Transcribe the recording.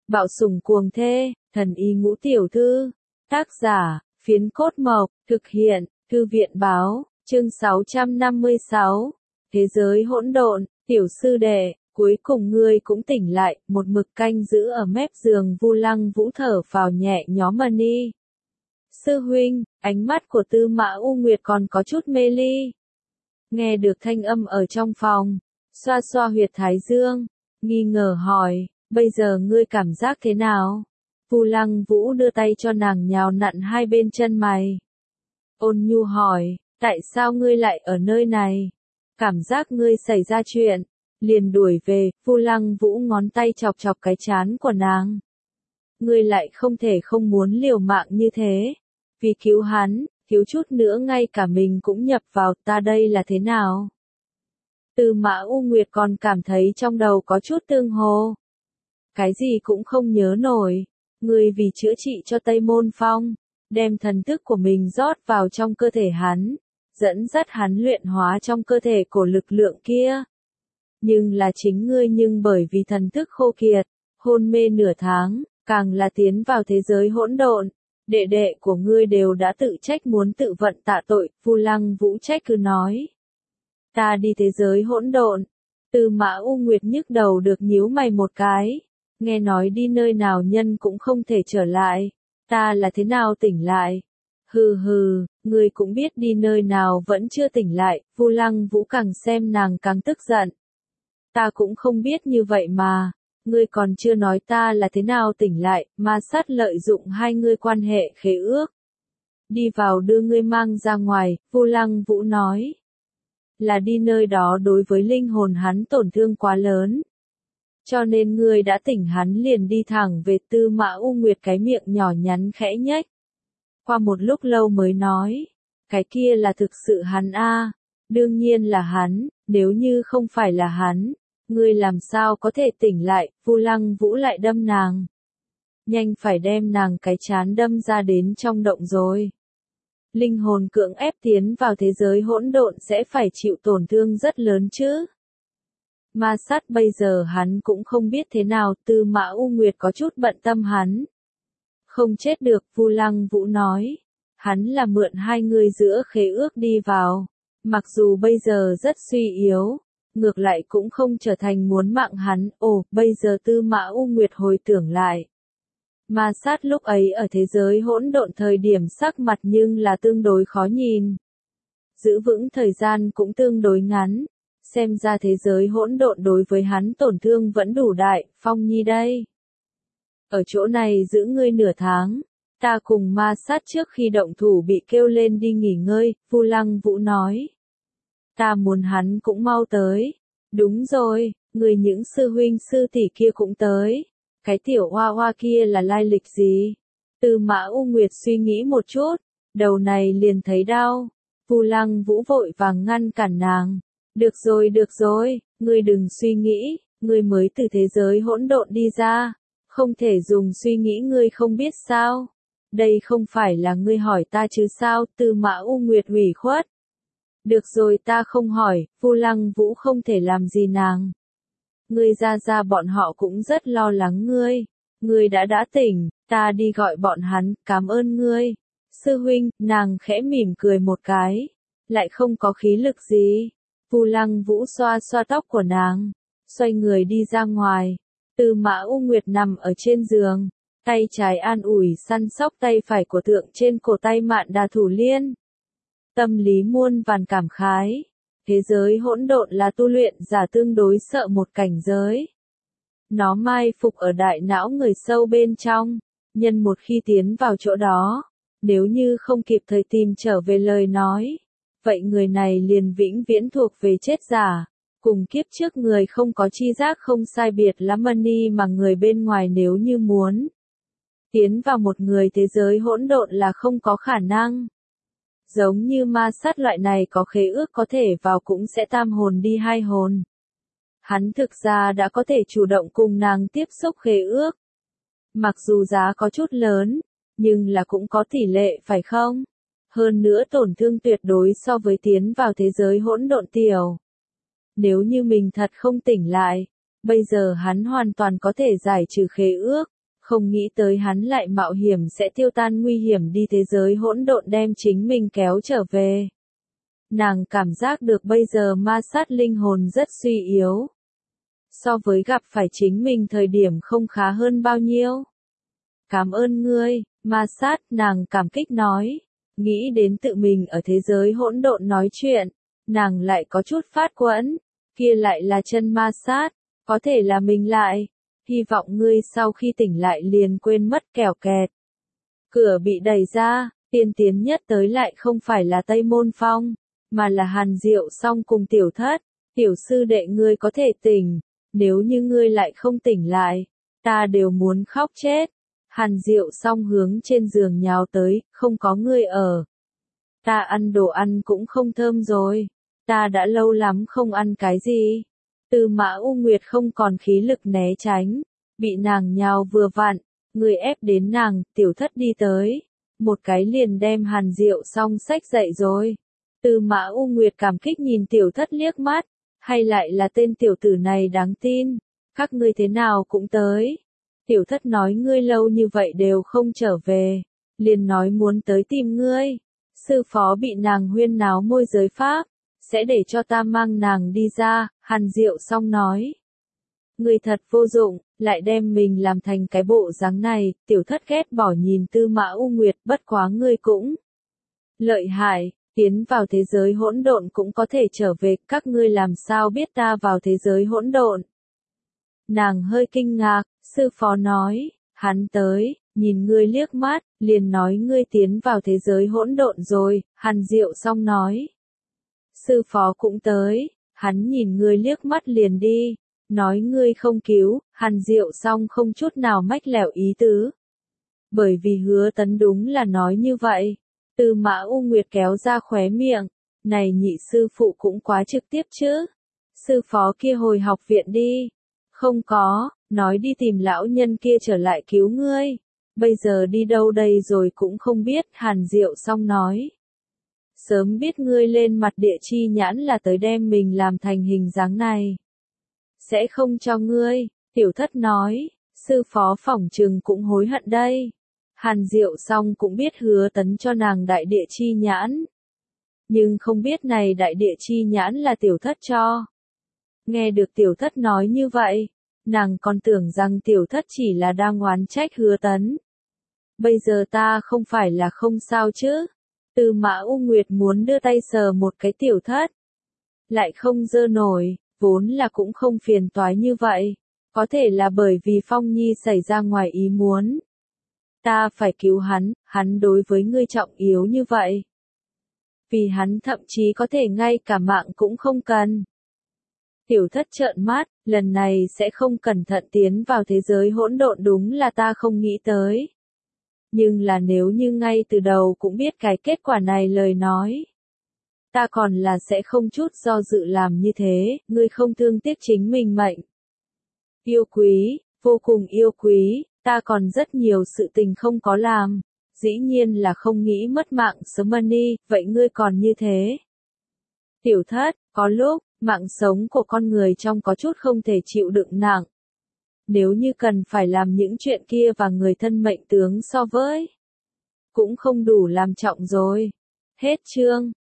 Bạo sủng cuồng thê, thần y ngũ tiểu thư. Tác giả, Phiến Cốt Mộc, thực hiện, Thư viện báo, chương 656. Thế giới hỗn độn, tiểu sư đệ, cuối cùng ngươi cũng tỉnh lại, một mực canh giữ ở mép giường Vu Lăng Vũ thở phào nhẹ nhõm đi. Sư huynh, ánh mắt của Tư Mã U Nguyệt còn có chút mê ly. Nghe được thanh âm ở trong phòng, xoa xoa huyệt thái dương, nghi ngờ hỏi, bây giờ ngươi cảm giác thế nào? Vu Lăng Vũ đưa tay cho nàng nhào nặn hai bên chân mày. Ôn nhu hỏi, tại sao ngươi lại ở nơi này? Cảm giác ngươi xảy ra chuyện, liền đuổi về. Vu Lăng Vũ ngón tay chọc chọc cái trán của nàng. Ngươi lại không thể không muốn liều mạng như thế. Vì cứu hắn, thiếu chút nữa ngay cả mình cũng nhập vào, ta đây là thế nào? Tư Mã U Nguyệt còn cảm thấy trong đầu có chút tương hồ. Cái gì cũng không nhớ nổi. Ngươi vì chữa trị cho Tây Môn Phong, đem thần thức của mình rót vào trong cơ thể hắn, dẫn dắt hắn luyện hóa trong cơ thể của lực lượng kia. Nhưng là chính ngươi bởi vì thần thức khô kiệt, hôn mê nửa tháng, càng là tiến vào thế giới hỗn độn. Đệ đệ của ngươi đều đã tự trách muốn tự vận tạ tội. Vu Lăng Vũ trách cứ nói. Ta đi thế giới hỗn độn. Tư Mã U Nguyệt nhức đầu được nhíu mày một cái. Nghe nói đi nơi nào nhân cũng không thể trở lại. Ta là thế nào tỉnh lại? Hừ hừ, ngươi cũng biết đi nơi nào vẫn chưa tỉnh lại. Vu Lăng Vũ càng xem nàng càng tức giận. Ta cũng không biết như vậy mà. Ngươi còn chưa nói ta là thế nào tỉnh lại, ma sát lợi dụng hai ngươi quan hệ khế ước. Đi vào đưa ngươi mang ra ngoài, Vu Lăng Vũ nói. Là đi nơi đó đối với linh hồn hắn tổn thương quá lớn. Cho nên ngươi đã tỉnh hắn liền đi thẳng về. Tư Mã U Nguyệt cái miệng nhỏ nhắn khẽ nhếch. Qua một lúc lâu mới nói. Cái kia là thực sự hắn a. Đương nhiên là hắn, nếu như không phải là hắn. Ngươi làm sao có thể tỉnh lại? Vu Lăng Vũ lại đâm nàng. Nhanh phải đem nàng cái chán đâm ra đến trong động rồi. Linh hồn cưỡng ép tiến vào thế giới hỗn độn sẽ phải chịu tổn thương rất lớn chứ. Ma sát bây giờ hắn cũng không biết thế nào. Tư Mã U Nguyệt có chút bận tâm hắn. Không chết được. Vu Lăng Vũ nói. Hắn là mượn hai người giữa khế ước đi vào. Mặc dù bây giờ rất suy yếu. Ngược lại cũng không trở thành muốn mạng hắn. Ồ, bây giờ Tư Mã U Nguyệt hồi tưởng lại. Ma sát lúc ấy ở thế giới hỗn độn thời điểm sắc mặt nhưng là tương đối khó nhìn. Giữ vững thời gian cũng tương đối ngắn. Xem ra thế giới hỗn độn đối với hắn tổn thương vẫn đủ đại. Phong Nhi đây. Ở chỗ này giữ ngươi nửa tháng. Ta cùng ma sát trước khi động thủ bị kêu lên đi nghỉ ngơi. Vu Lăng Vũ nói. Ta muốn hắn cũng mau tới. Đúng rồi, người những sư huynh sư tỷ kia cũng tới. Cái tiểu hoa hoa kia là lai lịch gì? Tư Mã U Nguyệt suy nghĩ một chút, đầu này liền thấy đau. Vu Lăng Vũ vội vàng ngăn cản nàng. Được rồi, ngươi đừng suy nghĩ, ngươi mới từ thế giới hỗn độn đi ra. Không thể dùng suy nghĩ ngươi không biết sao. Đây không phải là ngươi hỏi ta chứ sao? Tư Mã U Nguyệt ủy khuất. Được rồi ta không hỏi. Vu Lăng Vũ không thể làm gì nàng. Ngươi ra bọn họ cũng rất lo lắng ngươi. Ngươi đã tỉnh, ta đi gọi bọn hắn. Cảm ơn ngươi. Sư huynh, nàng khẽ mỉm cười một cái. Lại không có khí lực gì. Vu Lăng Vũ xoa xoa tóc của nàng. Xoay người đi ra ngoài. Tư Mã U Nguyệt nằm ở trên giường. Tay trái an ủi săn sóc tay phải của tượng trên cổ tay Mạn Đà Thủ Liên. Tâm lý muôn vàn cảm khái. Thế giới hỗn độn là tu luyện giả tương đối sợ một cảnh giới. Nó mai phục ở đại não người sâu bên trong. Nhân một khi tiến vào chỗ đó, nếu như không kịp thời tìm trở về lời nói, vậy người này liền vĩnh viễn thuộc về chết giả. Cùng kiếp trước người không có chi giác không sai biệt lắm mà người bên ngoài nếu như muốn tiến vào một người thế giới hỗn độn là không có khả năng. Giống như ma sát loại này có khế ước có thể vào cũng sẽ tam hồn đi hai hồn. Hắn thực ra đã có thể chủ động cùng nàng tiếp xúc khế ước. Mặc dù giá có chút lớn, nhưng là cũng có tỷ lệ phải không? Hơn nữa tổn thương tuyệt đối so với tiến vào thế giới hỗn độn tiểu. Nếu như mình thật không tỉnh lại, bây giờ hắn hoàn toàn có thể giải trừ khế ước. Không nghĩ tới hắn lại mạo hiểm sẽ tiêu tan nguy hiểm đi thế giới hỗn độn đem chính mình kéo trở về. Nàng cảm giác được bây giờ ma sát linh hồn rất suy yếu. So với gặp phải chính mình thời điểm không khá hơn bao nhiêu. Cảm ơn ngươi, ma sát, nàng cảm kích nói. Nghĩ đến tự mình ở thế giới hỗn độn nói chuyện, nàng lại có chút phát quẫn. Kia lại là chân ma sát, có thể là mình lại. Hy vọng ngươi sau khi tỉnh lại liền quên mất kẻo kẹt. Cửa bị đẩy ra, tiên tiến nhất tới lại không phải là Tây Môn Phong, mà là Hàn Diệu Song cùng Tiểu Thất. Tiểu sư đệ ngươi có thể tỉnh, nếu như ngươi lại không tỉnh lại, ta đều muốn khóc chết. Hàn Diệu Song hướng trên giường nhào tới, không có ngươi ở. Ta ăn đồ ăn cũng không thơm rồi, ta đã lâu lắm không ăn cái gì. Tư Mã U Nguyệt không còn khí lực né tránh, bị nàng nhào vừa vặn, người ép đến nàng, Tiểu Thất đi tới, một cái liền đem Hàn Diệu Song xách dậy rồi. Tư Mã U Nguyệt cảm kích nhìn Tiểu Thất liếc mắt, hay lại là tên tiểu tử này đáng tin, các ngươi thế nào cũng tới. Tiểu Thất nói ngươi lâu như vậy đều không trở về, liền nói muốn tới tìm ngươi. Sư phó bị nàng huyên náo môi giới pháp, sẽ để cho ta mang nàng đi ra, Hàn Diệu Song nói. Ngươi thật vô dụng, lại đem mình làm thành cái bộ dáng này, Tiểu Thất ghét bỏ nhìn Tư Mã U Nguyệt, bất quá ngươi cũng lợi hại, tiến vào thế giới hỗn độn cũng có thể trở về, các ngươi làm sao biết ta vào thế giới hỗn độn? Nàng hơi kinh ngạc, sư phó nói, hắn tới, nhìn ngươi liếc mắt, liền nói ngươi tiến vào thế giới hỗn độn rồi, Hàn Diệu Song nói. Sư phó cũng tới, hắn nhìn ngươi liếc mắt liền đi, nói ngươi không cứu, Hàn Diệu Song không chút nào mách lẻo ý tứ. Bởi vì Hứa Tấn đúng là nói như vậy. Tư Mã U Nguyệt kéo ra khóe miệng, này nhị sư phụ cũng quá trực tiếp chứ. Sư phó kia hồi học viện đi. Không có, nói đi tìm lão nhân kia trở lại cứu ngươi. Bây giờ đi đâu đây rồi cũng không biết, Hàn Diệu Song nói. Sớm biết ngươi lên mặt địa chi nhãn là tới đem mình làm thành hình dáng này. Sẽ không cho ngươi, Tiểu Thất nói, sư phó phỏng trừng cũng hối hận đây. Hàn Diệu Song cũng biết Hứa Tấn cho nàng đại địa chi nhãn. Nhưng không biết này đại địa chi nhãn là Tiểu Thất cho. Nghe được Tiểu Thất nói như vậy, nàng còn tưởng rằng Tiểu Thất chỉ là đang oán trách Hứa Tấn. Bây giờ ta không phải là không sao chứ. Tư Mã U Nguyệt muốn đưa tay sờ một cái Tiểu Thất. Lại không dơ nổi, vốn là cũng không phiền toái như vậy. Có thể là bởi vì Phong Nhi xảy ra ngoài ý muốn. Ta phải cứu hắn đối với ngươi trọng yếu như vậy. Vì hắn thậm chí có thể ngay cả mạng cũng không cần. Tiểu Thất trợn mắt, lần này sẽ không cẩn thận tiến vào thế giới hỗn độn đúng là ta không nghĩ tới. Nhưng là nếu như ngay từ đầu cũng biết cái kết quả này lời nói. Ta còn là sẽ không chút do dự làm như thế, ngươi không thương tiếc chính mình mệnh. Yêu quý, vô cùng yêu quý. Ta còn rất nhiều sự tình không có làm, dĩ nhiên là không nghĩ mất mạng sống money, vậy ngươi còn như thế. Tiểu Thất, có lúc, mạng sống của con người trong có chút không thể chịu đựng nặng. Nếu như cần phải làm những chuyện kia và người thân mệnh tướng so với, cũng không đủ làm trọng rồi. Hết chương.